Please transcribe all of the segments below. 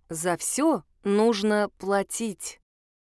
За все нужно платить.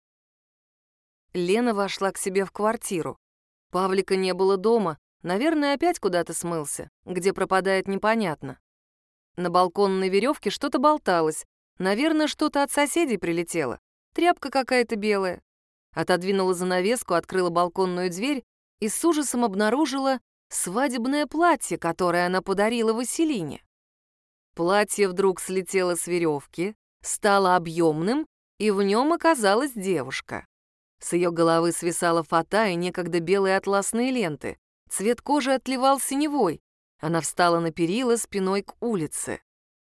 Лена вошла к себе в квартиру. Павлика не было дома, наверное, опять куда-то смылся, где пропадает непонятно. На балконной веревке что-то болталось, наверное, что-то от соседей прилетело, тряпка какая-то белая. Отодвинула занавеску, открыла балконную дверь и с ужасом обнаружила свадебное платье, которое она подарила Василине. Платье вдруг слетело с веревки, стало объемным, и в нем оказалась девушка. С ее головы свисала фата и некогда белые атласные ленты. Цвет кожи отливал синевой. Она встала на перила спиной к улице.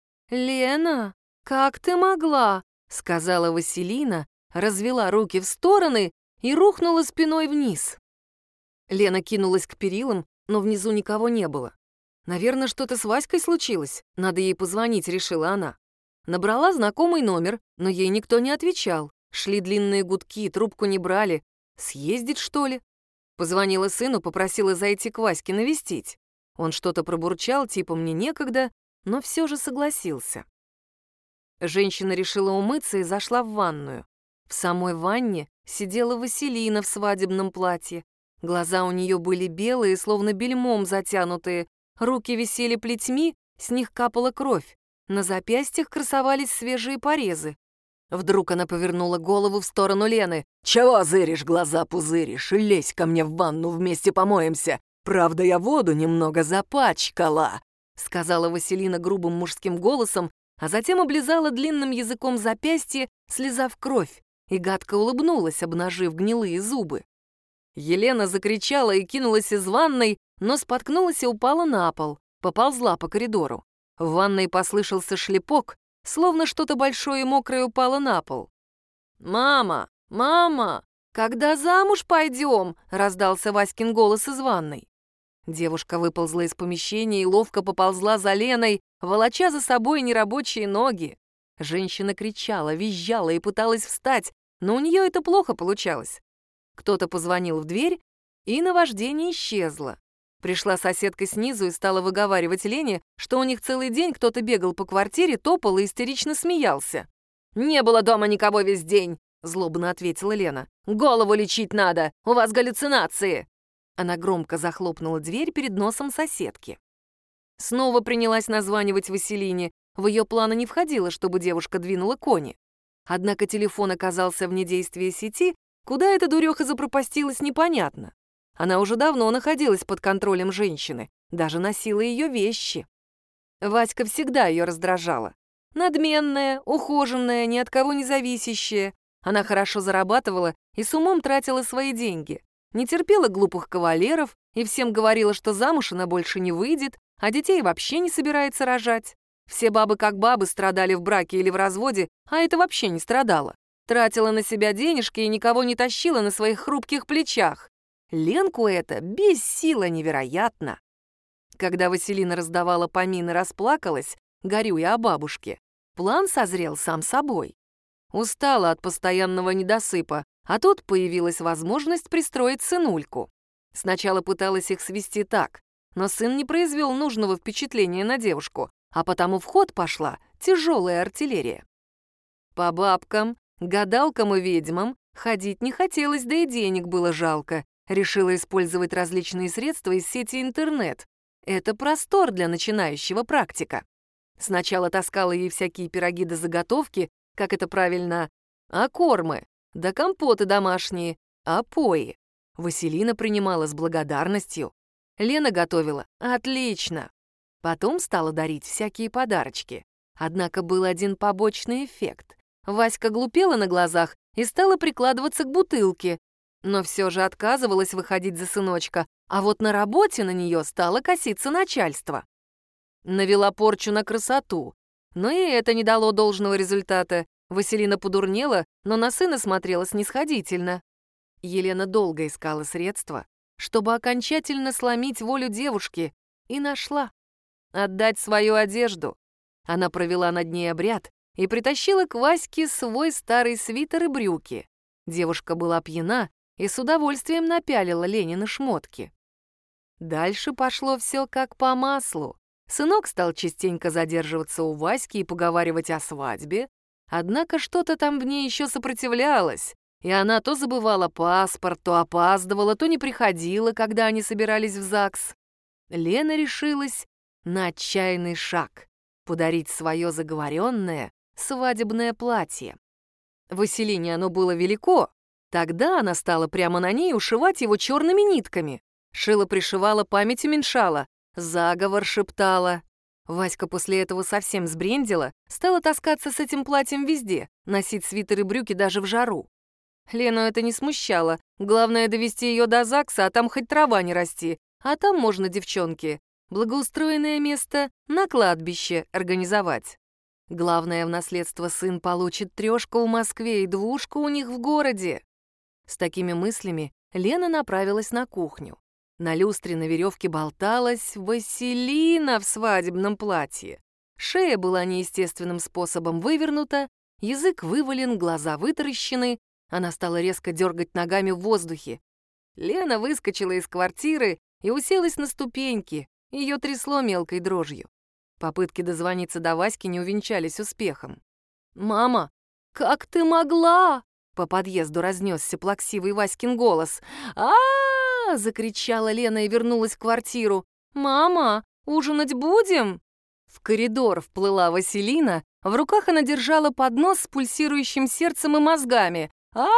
«Лена, как ты могла?» — сказала Василина, развела руки в стороны и рухнула спиной вниз. Лена кинулась к перилам, но внизу никого не было. «Наверное, что-то с Васькой случилось. Надо ей позвонить», — решила она. Набрала знакомый номер, но ей никто не отвечал. Шли длинные гудки, трубку не брали. Съездить, что ли? Позвонила сыну, попросила зайти к Ваське навестить. Он что-то пробурчал, типа «мне некогда», но все же согласился. Женщина решила умыться и зашла в ванную. В самой ванне сидела Василина в свадебном платье. Глаза у нее были белые, словно бельмом затянутые, руки висели плетьми, с них капала кровь. На запястьях красовались свежие порезы. Вдруг она повернула голову в сторону Лены. «Чего зыришь, глаза пузыришь? Лезь ко мне в ванну, вместе помоемся. Правда, я воду немного запачкала», — сказала Василина грубым мужским голосом, а затем облизала длинным языком запястье, слезав кровь, и гадко улыбнулась, обнажив гнилые зубы. Елена закричала и кинулась из ванной, но споткнулась и упала на пол, поползла по коридору. В ванной послышался шлепок, словно что-то большое и мокрое упало на пол. «Мама! Мама! Когда замуж пойдем?» — раздался Васькин голос из ванной. Девушка выползла из помещения и ловко поползла за Леной, волоча за собой нерабочие ноги. Женщина кричала, визжала и пыталась встать, но у нее это плохо получалось. Кто-то позвонил в дверь, и наваждение исчезло. Пришла соседка снизу и стала выговаривать Лене, что у них целый день кто-то бегал по квартире, топал и истерично смеялся. «Не было дома никого весь день», — злобно ответила Лена. «Голову лечить надо, у вас галлюцинации». Она громко захлопнула дверь перед носом соседки. Снова принялась названивать Василине. В ее планы не входило, чтобы девушка двинула кони. Однако телефон оказался вне действия сети, куда эта дуреха запропастилась, непонятно. Она уже давно находилась под контролем женщины, даже носила ее вещи. Васька всегда ее раздражала. Надменная, ухоженная, ни от кого не зависящая. Она хорошо зарабатывала и с умом тратила свои деньги. Не терпела глупых кавалеров и всем говорила, что замуж она больше не выйдет, а детей вообще не собирается рожать. Все бабы как бабы страдали в браке или в разводе, а это вообще не страдала. Тратила на себя денежки и никого не тащила на своих хрупких плечах. Ленку это бесило невероятно. Когда Василина раздавала помины, расплакалась, горюя о бабушке, план созрел сам собой. Устала от постоянного недосыпа, а тут появилась возможность пристроить сынульку. Сначала пыталась их свести так, но сын не произвел нужного впечатления на девушку, а потому в ход пошла тяжелая артиллерия. По бабкам, гадалкам и ведьмам ходить не хотелось, да и денег было жалко. Решила использовать различные средства из сети интернет. Это простор для начинающего практика. Сначала таскала ей всякие пироги да заготовки, как это правильно, кормы, да компоты домашние, пои. Василина принимала с благодарностью. Лена готовила отлично. Потом стала дарить всякие подарочки. Однако был один побочный эффект. Васька глупела на глазах и стала прикладываться к бутылке, но все же отказывалась выходить за сыночка, а вот на работе на нее стало коситься начальство. Навела порчу на красоту, но и это не дало должного результата. Василина подурнела, но на сына смотрела снисходительно. Елена долго искала средства, чтобы окончательно сломить волю девушки, и нашла. Отдать свою одежду. Она провела над ней обряд и притащила к Ваське свой старый свитер и брюки. Девушка была пьяна и с удовольствием напялила Ленины шмотки. Дальше пошло все как по маслу. Сынок стал частенько задерживаться у Васьки и поговаривать о свадьбе, Однако что-то там в ней еще сопротивлялось, и она то забывала паспорт, то опаздывала, то не приходила, когда они собирались в ЗАГС. Лена решилась на отчаянный шаг — подарить свое заговоренное свадебное платье. Василине оно было велико. Тогда она стала прямо на ней ушивать его черными нитками. Шила-пришивала, память уменьшала, заговор шептала. Васька после этого совсем сбрендила, стала таскаться с этим платьем везде, носить свитер и брюки даже в жару. Лену это не смущало. Главное — довести ее до ЗАГСа, а там хоть трава не расти. А там можно, девчонки, благоустроенное место на кладбище организовать. Главное, в наследство сын получит 3 в Москве и 2 у них в городе. С такими мыслями Лена направилась на кухню. На люстре на веревке болталась Василина в свадебном платье. Шея была неестественным способом вывернута, язык вывален, глаза вытаращены. Она стала резко дергать ногами в воздухе. Лена выскочила из квартиры и уселась на ступеньки. Ее трясло мелкой дрожью. Попытки дозвониться до Васьки не увенчались успехом. «Мама, как ты могла?» По подъезду разнесся плаксивый Васькин голос. «А-а-а!» — закричала Лена и вернулась в квартиру. «Мама, ужинать будем?» В коридор вплыла Василина. В руках она держала поднос с пульсирующим сердцем и мозгами.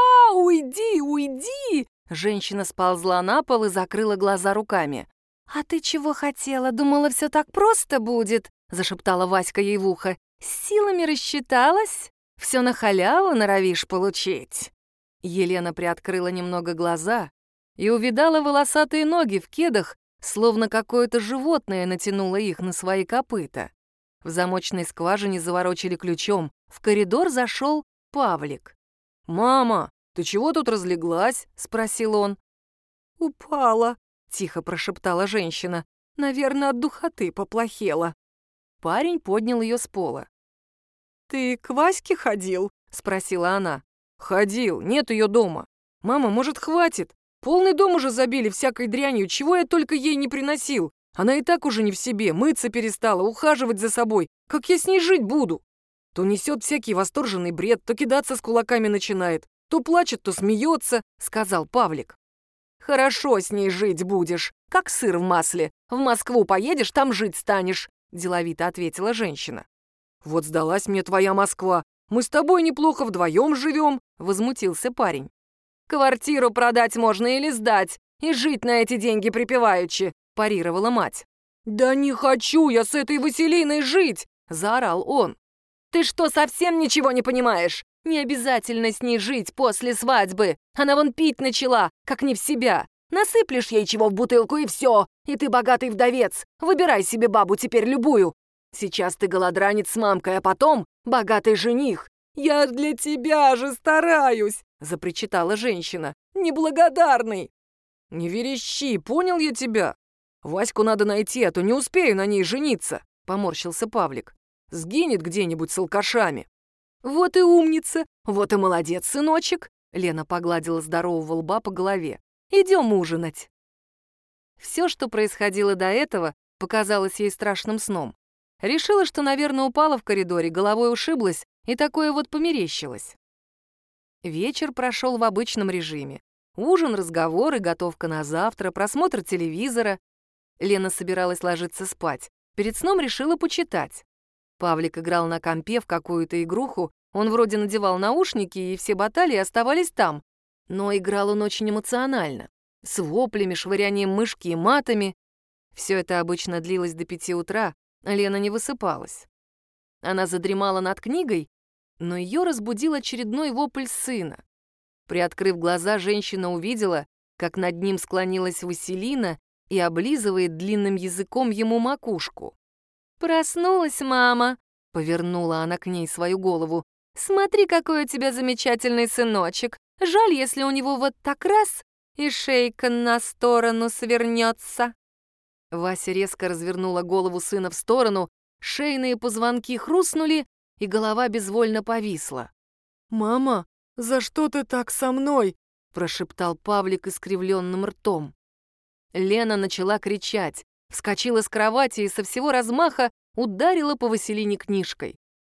Уйди, уйди!» Женщина сползла на пол и закрыла глаза руками. «А ты чего хотела? Думала, все так просто будет?» — зашептала Васька ей в ухо. «С силами рассчиталась? Все на халяву норовишь получить?» Елена приоткрыла немного глаза и увидала волосатые ноги в кедах, словно какое-то животное натянуло их на свои копыта. В замочной скважине заворочили ключом. В коридор зашел Павлик. «Мама, ты чего тут разлеглась?» — спросил он. «Упала», — тихо прошептала женщина. «Наверное, от духоты поплохела». Парень поднял ее с пола. «Ты к Ваське ходил?» — спросила она. «Ходил, нет ее дома. Мама, может, хватит? Полный дом уже забили всякой дрянью, чего я только ей не приносил. Она и так уже не в себе, мыться перестала, ухаживать за собой. Как я с ней жить буду? То несет всякий восторженный бред, то кидаться с кулаками начинает, то плачет, то смеется», — сказал Павлик. «Хорошо с ней жить будешь, как сыр в масле. В Москву поедешь, там жить станешь», — деловито ответила женщина. «Вот сдалась мне твоя Москва. Мы с тобой неплохо вдвоем живем», — возмутился парень. «Квартиру продать можно или сдать, и жить на эти деньги припеваючи», — парировала мать. «Да не хочу я с этой Василиной жить!» — заорал он. «Ты что, совсем ничего не понимаешь? Не обязательно с ней жить после свадьбы. Она вон пить начала, как не в себя. Насыплешь ей чего в бутылку и все, и ты богатый вдовец. Выбирай себе бабу теперь любую. Сейчас ты голодранец с мамкой, а потом богатый жених. Я для тебя же стараюсь!» — запричитала женщина. «Неблагодарный!» «Не верещи, понял я тебя? Ваську надо найти, а то не успею на ней жениться», — поморщился Павлик. «Сгинет где-нибудь с алкашами». «Вот и умница, вот и молодец, сыночек!» Лена погладила здорового лба по голове. «Идем ужинать». Все, что происходило до этого, показалось ей страшным сном. Решила, что, наверное, упала в коридоре, головой ушиблась, и такое вот померещилось. Вечер прошел в обычном режиме. Ужин, разговоры, готовка на завтра, просмотр телевизора. Лена собиралась ложиться спать. Перед сном решила почитать. Павлик играл на компе в какую-то игруху, он вроде надевал наушники, и все баталии оставались там. Но играл он очень эмоционально, с воплями, швырянием мышки и матами. Все это обычно длилось до 5 утра, а Лена не высыпалась. Она задремала над книгой, но ее разбудил очередной вопль сына. Приоткрыв глаза, женщина увидела, как над ним склонилась Василина и облизывает длинным языком ему макушку. «Проснулась мама», — повернула она к ней свою голову. «Смотри, какой у тебя замечательный сыночек. Жаль, если у него вот так раз и шейка на сторону свернется». Вася резко развернула голову сына в сторону, шейные позвонки хрустнули, и голова безвольно повисла. «Мама, за что ты так со мной?» — прошептал Павлик искривленным ртом. Лена начала кричать, вскочила с кровати и со всего размаха ударила по Василине книжкой.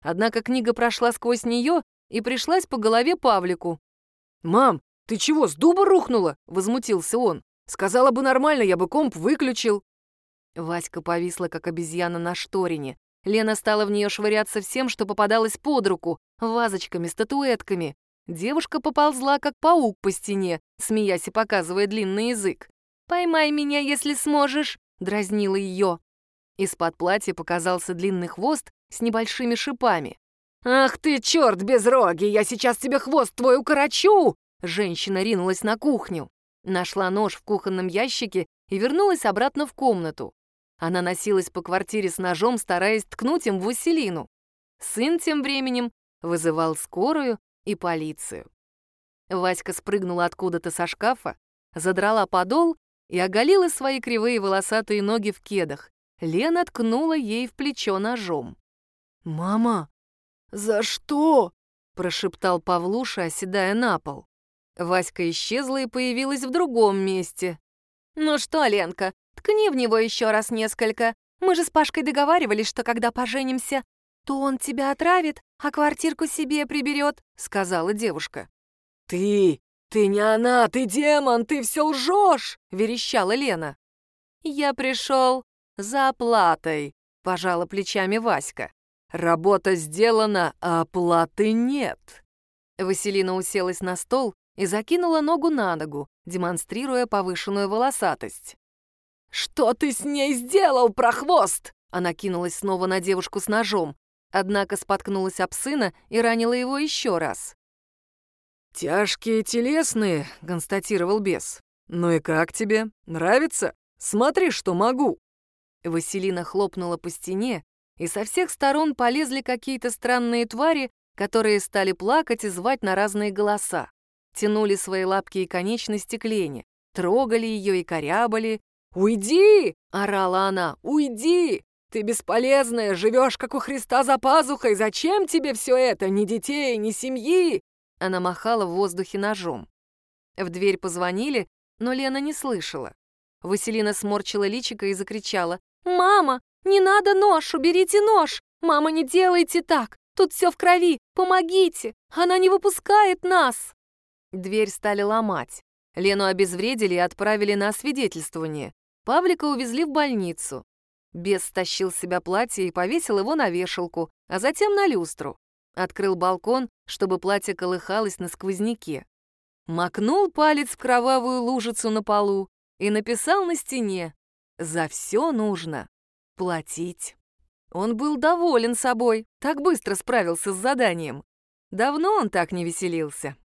Однако книга прошла сквозь нее и пришлась по голове Павлику. «Мам, ты чего, с дуба рухнула?» — возмутился он. «Сказала бы нормально, я бы комп выключил». Васька повисла, как обезьяна на шторине. Лена стала в нее швыряться всем, что попадалось под руку, вазочками, статуэтками. Девушка поползла, как паук по стене, смеясь и показывая длинный язык. «Поймай меня, если сможешь», — дразнила ее. Из-под платья показался длинный хвост с небольшими шипами. «Ах ты, черт безрогий, я сейчас тебе хвост твой укорочу!» Женщина ринулась на кухню. Нашла нож в кухонном ящике и вернулась обратно в комнату. Она носилась по квартире с ножом, стараясь ткнуть им в Василину. Сын тем временем вызывал скорую и полицию. Васька спрыгнула откуда-то со шкафа, задрала подол и оголила свои кривые волосатые ноги в кедах. Лена ткнула ей в плечо ножом. «Мама, за что?» — прошептал Павлуша, оседая на пол. Васька исчезла и появилась в другом месте. «Ну что, Ленка, ткни в него еще раз несколько. Мы же с Пашкой договаривались, что когда поженимся, то он тебя отравит, а квартирку себе приберет», — сказала девушка. «Ты не она, ты демон, ты все лжешь!» — верещала Лена. «Я пришел за оплатой», — пожала плечами Васька. «Работа сделана, а оплаты нет». Василина уселась на стол и закинула ногу на ногу, демонстрируя повышенную волосатость. «Что ты с ней сделал, прохвост?» Она кинулась снова на девушку с ножом, однако споткнулась об сына и ранила его еще раз. «Тяжкие телесные», — констатировал бес. «Ну и как тебе? Нравится? Смотри, что могу». Василина хлопнула по стене, и со всех сторон полезли какие-то странные твари, которые стали плакать и звать на разные голоса. Тянули свои лапки и конечности к Лене, трогали ее и корябали. «Уйди!» — орала она. «Уйди! Ты бесполезная, живешь, как у Христа за пазухой. Зачем тебе все это? Ни детей, ни семьи!» Она махала в воздухе ножом. В дверь позвонили, но Лена не слышала. Василина сморчила личико и закричала. «Мама, не надо нож, уберите нож! Мама, не делайте так! Тут все в крови! Помогите! Она не выпускает нас!» Дверь стали ломать. Лену обезвредили и отправили на освидетельствование. Павлика увезли в больницу. Бес стащил с себя платье и повесил его на вешалку, а затем на люстру. Открыл балкон, чтобы платье колыхалось на сквозняке. Макнул палец в кровавую лужицу на полу и написал на стене: «За все нужно платить». Он был доволен собой, так быстро справился с заданием. Давно он так не веселился.